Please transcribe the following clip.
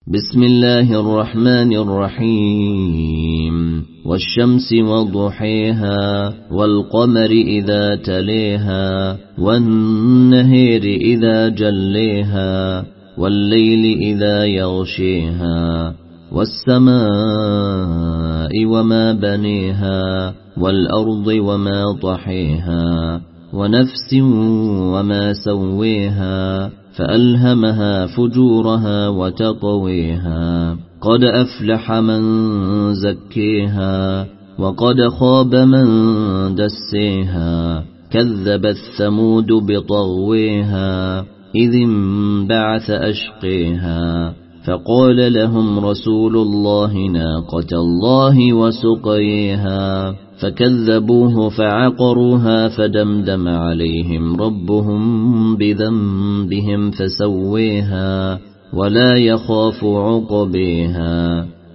بسم الله الرحمن الرحيم والشمس وضحيها والقمر إذا تليها والنهر إذا جليها والليل إذا يغشيها والسماء وما بنيها والأرض وما طحيها ونفس وما سويها فألهمها فجورها وتقويها قد أفلح من زكيها وقد خاب من دسيها كذبت ثمود بطغويها إذ انبعث أشقيها فقال لهم رسول الله ناقة الله وسقيها فكذبوه فعقروها فدمدم عليهم ربهم بذنبهم فسويها ولا يخاف عقبيها